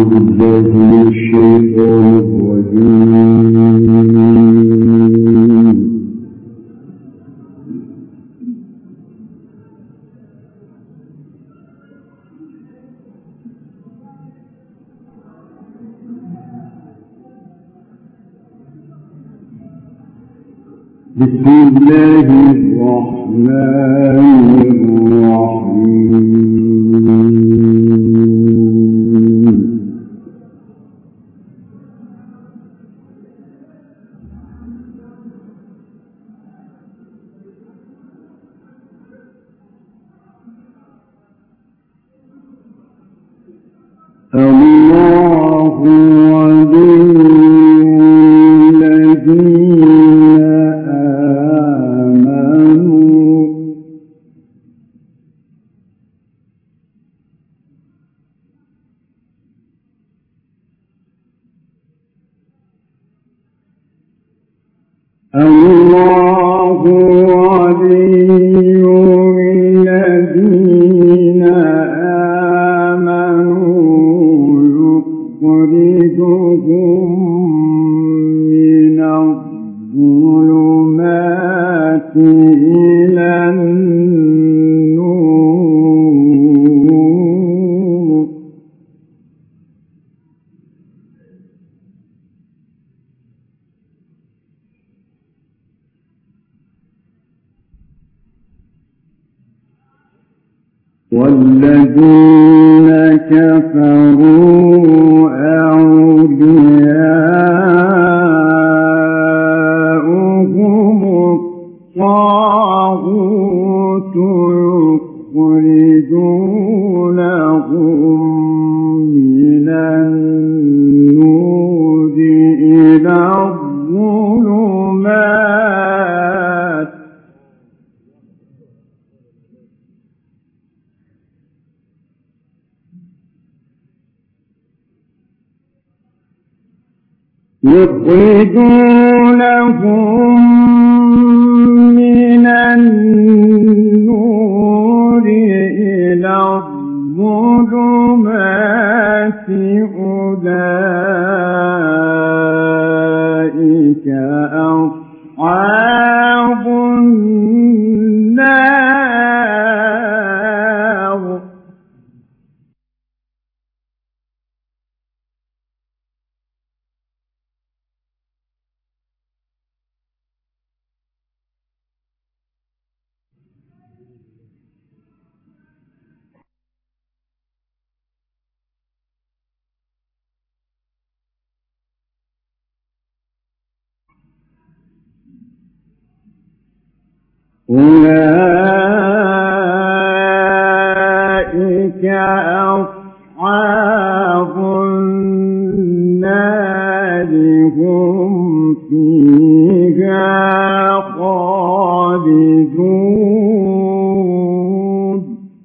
بالله من الشيطان الرجيم. بسم الله الرحمن الرحيم. الله ولي الذين آمنوا الله ولي الذين يخرجهم من الظلمات إلى النور والذين كفروا أولياؤهم الطاغوت يخرجونهم من النور إلى الظلمات يخرجونهم من النور إلى الظلمات أولئك أصحاب النار أولئك أصحاب النار هم فيها خالدون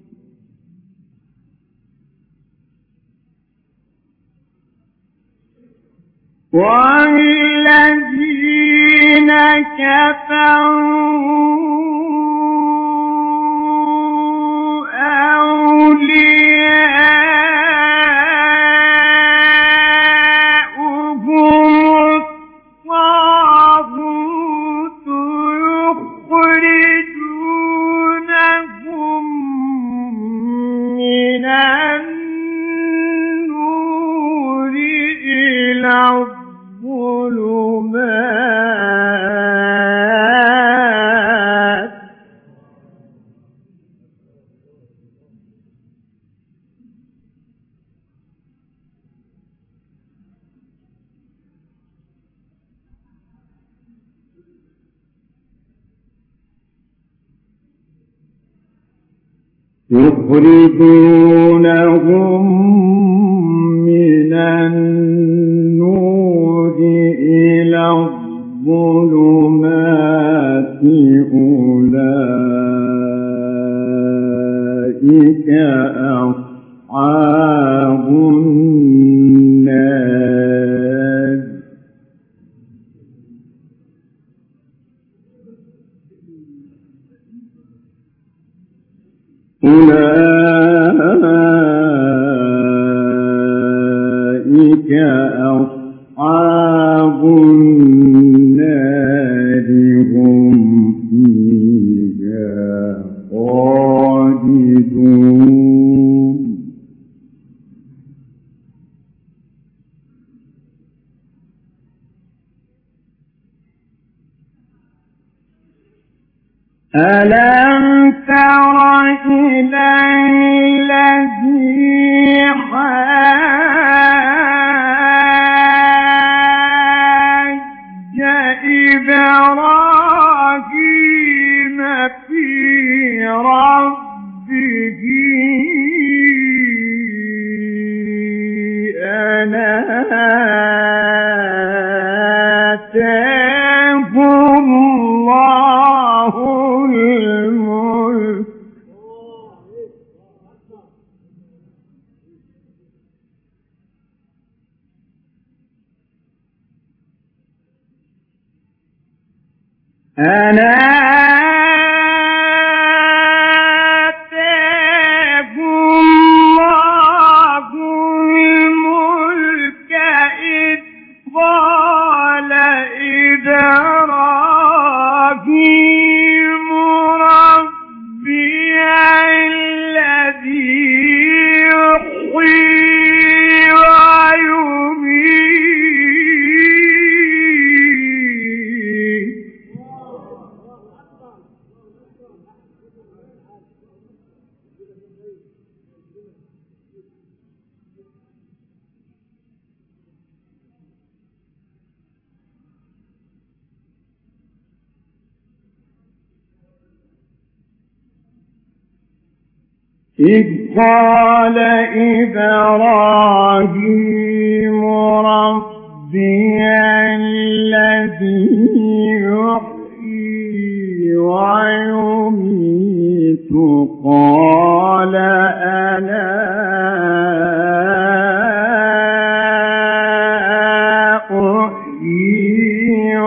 والذين كفروا يخرجونهم من النور إلى الظلمات أولئك أصحاب النار أولئك أولئك أصحاب النار هم فيها خالدون ألم تر إلى الذي حاج إبراهيم في ربه أن آتاه الله الملك أن آتاه الله الملك إذ قال إبراهيم ربي الذي يحيي ويميت إذ قال إبراهيم ربي الذي يحيي ويميت قال أنا أحيي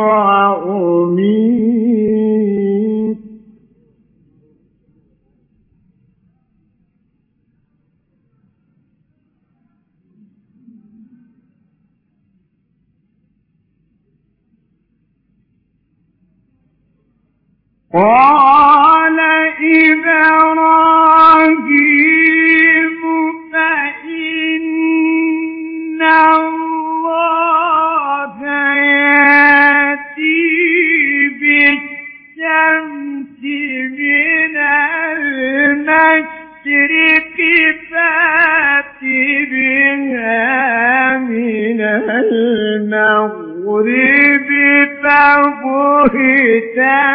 وأميت قال إبراهيم فإن الله يأتي بالشمس من المشرق فأت بها من المغرب فبهت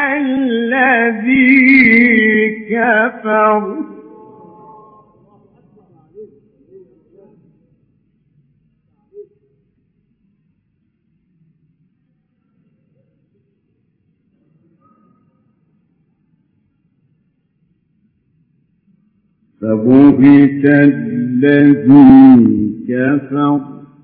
الذي كفر فبهت الذي كفر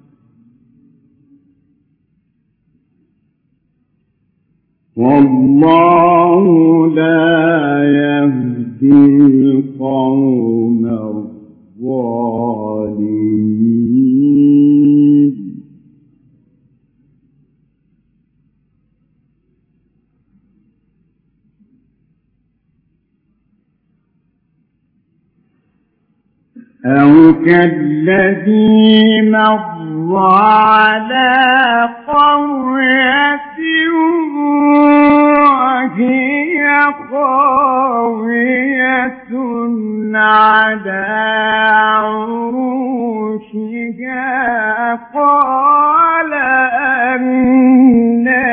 والله لا يهدي القوم الظالمين أو كالذي مر على قرية وهي خاوية على عروشها قال أنى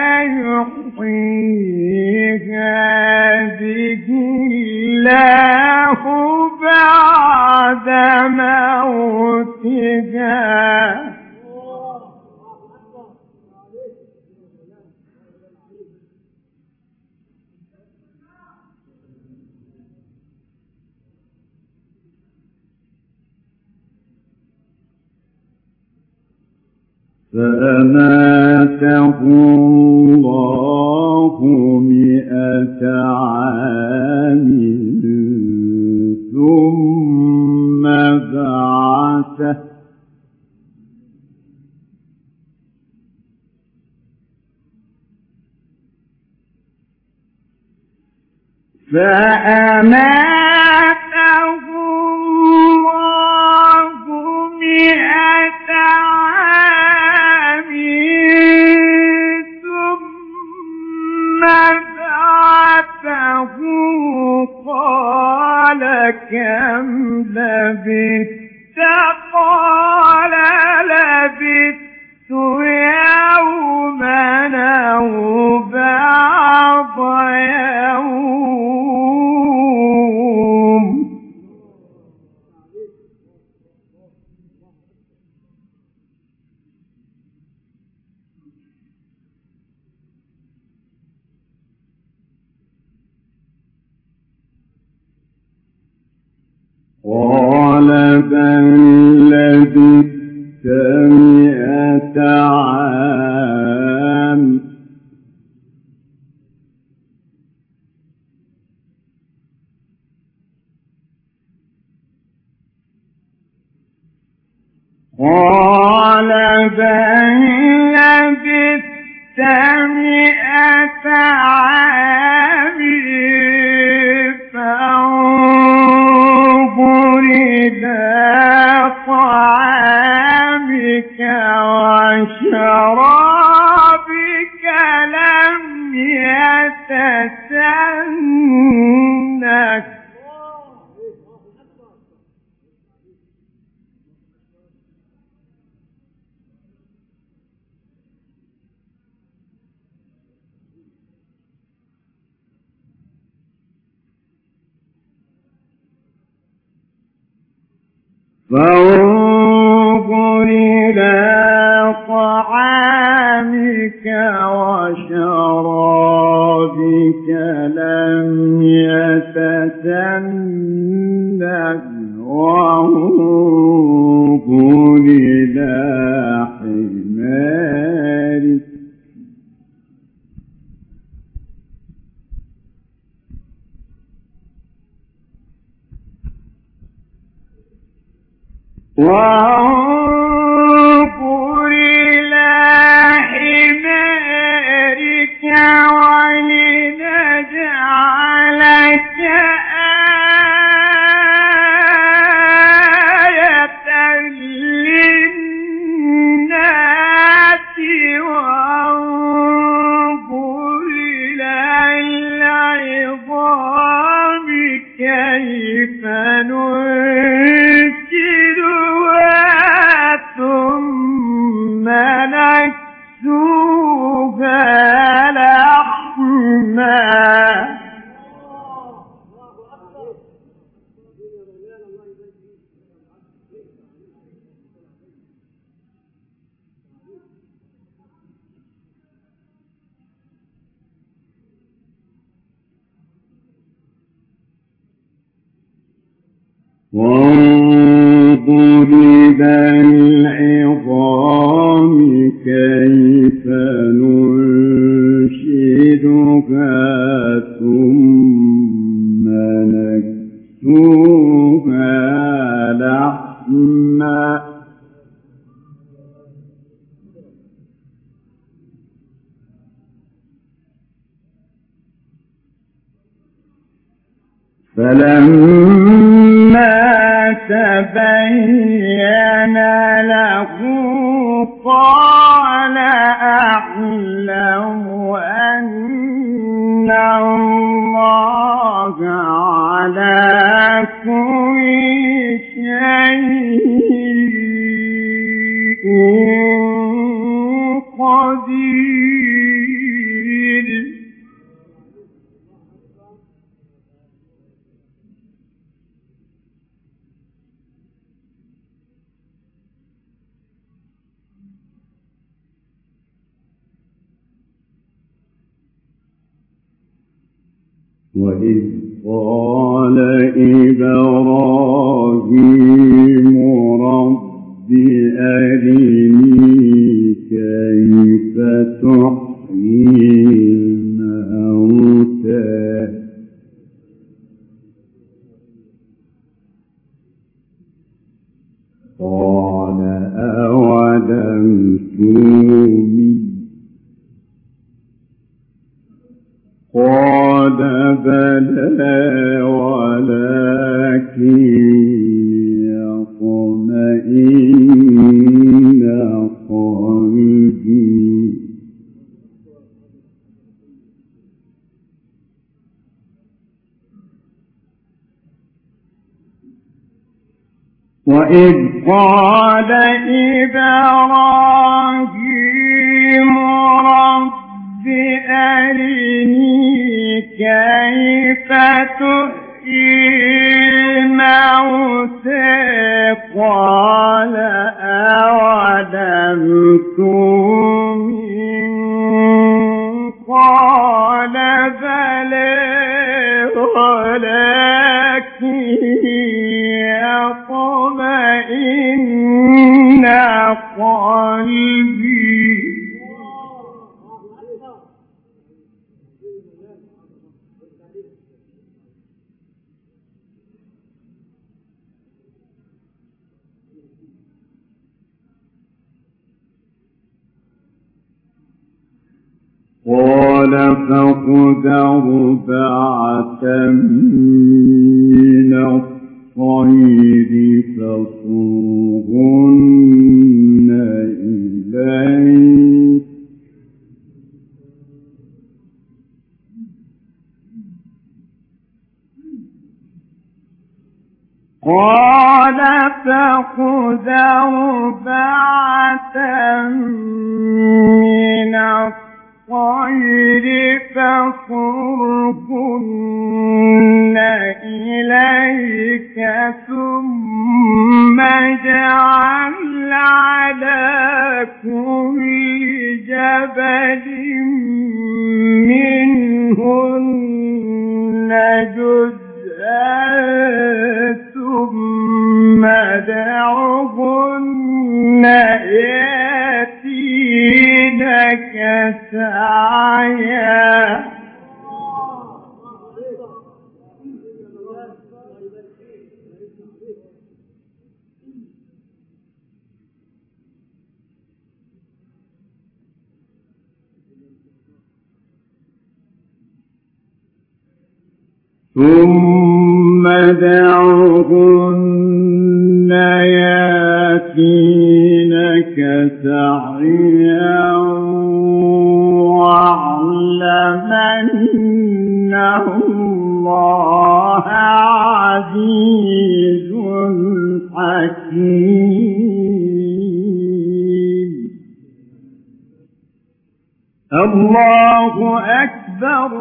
يحيي هذه الله بعد موتها فأماته الله 100 عام ثم بعثه فأماته الله 100 عام ثم بعثه قال كم لبثت؟ قال لبثت يوما أو بعض يوم. قال بل لبثت 100 عام. قال بل لبثت 100 عام فانظر إلى طعامك وشرابك لم يتسنك. فانظر إلى طعامك وشرابك لم يتسنك وانظر إلى حمارك ولنجعلك آية للناس وانظر إلى العظام كيف ننشدها ثم نكسوها لحما. وانظر إلى العظام كيف ننشدها ثم نكسوها لحما. فلما تبين له قال أعلم أن الله على كل شيء قدير. وإذ قال إبراهيم رب أرني كيف تحيي الموتى قال أولم تؤمن قال بلى وإذ قال إبراهيم رب أرني كيف تحيي الموتى قال أولم تؤمن قال بلى ولكن يطمئن قلبي قال فخذ أربعة من الطير فصرهن إليك قال فخذ أربعة من الطير فصرهن إليك ثم اجعل على كل جبل منهن جزءا ثم ادعهن يأتينك سعيا ثم دعوهن ياتينك سعيا واعلم أن الله عزيز حكيم. الله أكبر.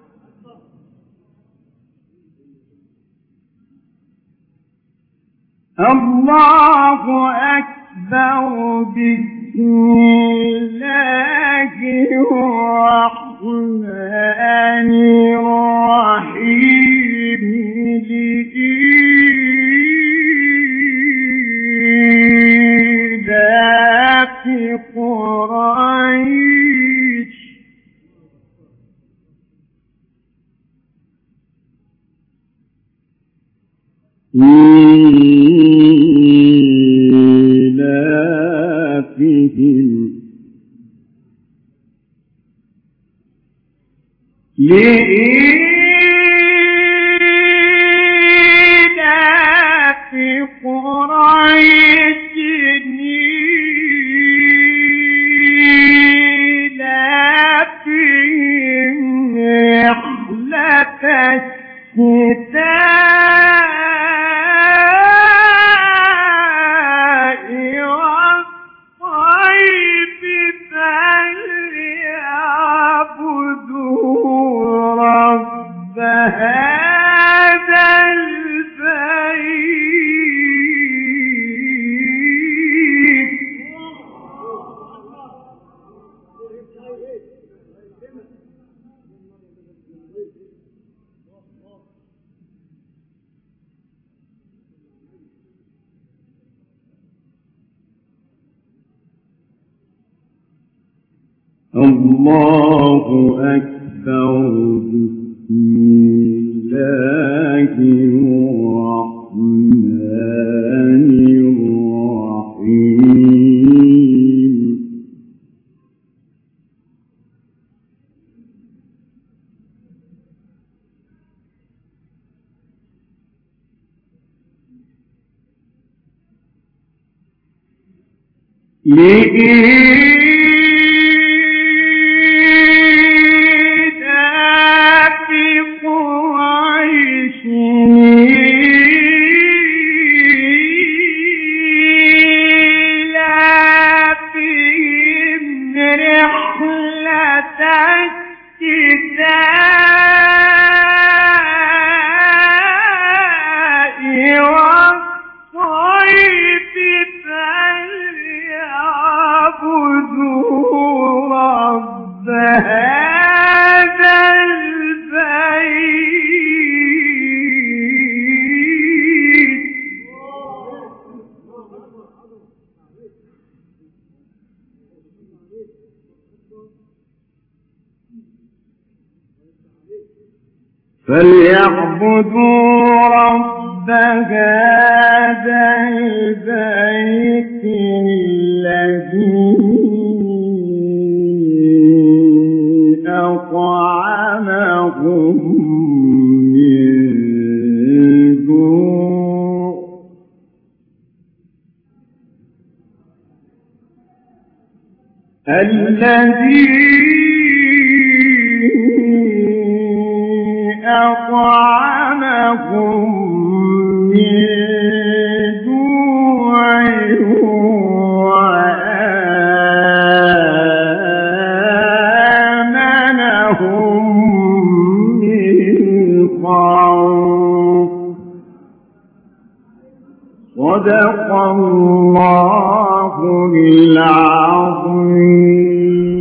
الله أكبر. بسم الله الرحمن الرحيم. لإيلاف قريش لإيلاف قريش إيلافهم رحلة الشتاء والصيف فليعبدوا رب هذا البيت. الله أكبر. بسم الله الرحمن الرحيم. فليعبدوا رب هذا البيت الذي أطعمهم من جوع أطعمهم من جوع وآمنهم من خوف. صدق الله العظيم.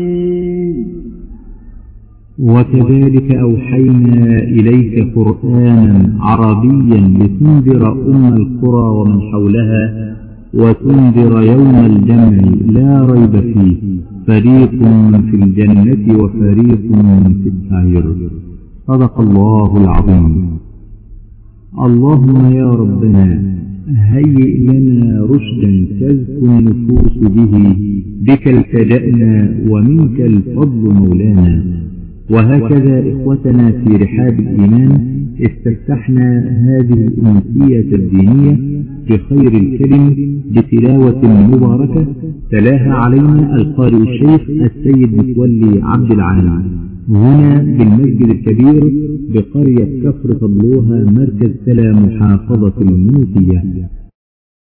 وكذلك أوحينا إليك قرآنا عربيا لتنذر القرى ومن حولها وتنذر يوم الجمع لا ريب فيه، فريق في الجنة وفريق في السعير. صدق الله العظيم. اللهم يا ربنا هيئ لنا رشدا تزكو النفوس به، بك التجأنا ومنك الفضل مولانا. وهكذا إخوتنا في رحاب الإيمان استفتحنا هذه الأمسية الدينية بخير الكلم بتلاوة مباركة تلاها علينا القارئ الشيخ السيد متولي عبد العال هنا بالمسجد الكبير بقرية كفر طبلوها مركز سلا محافظة المنوفية.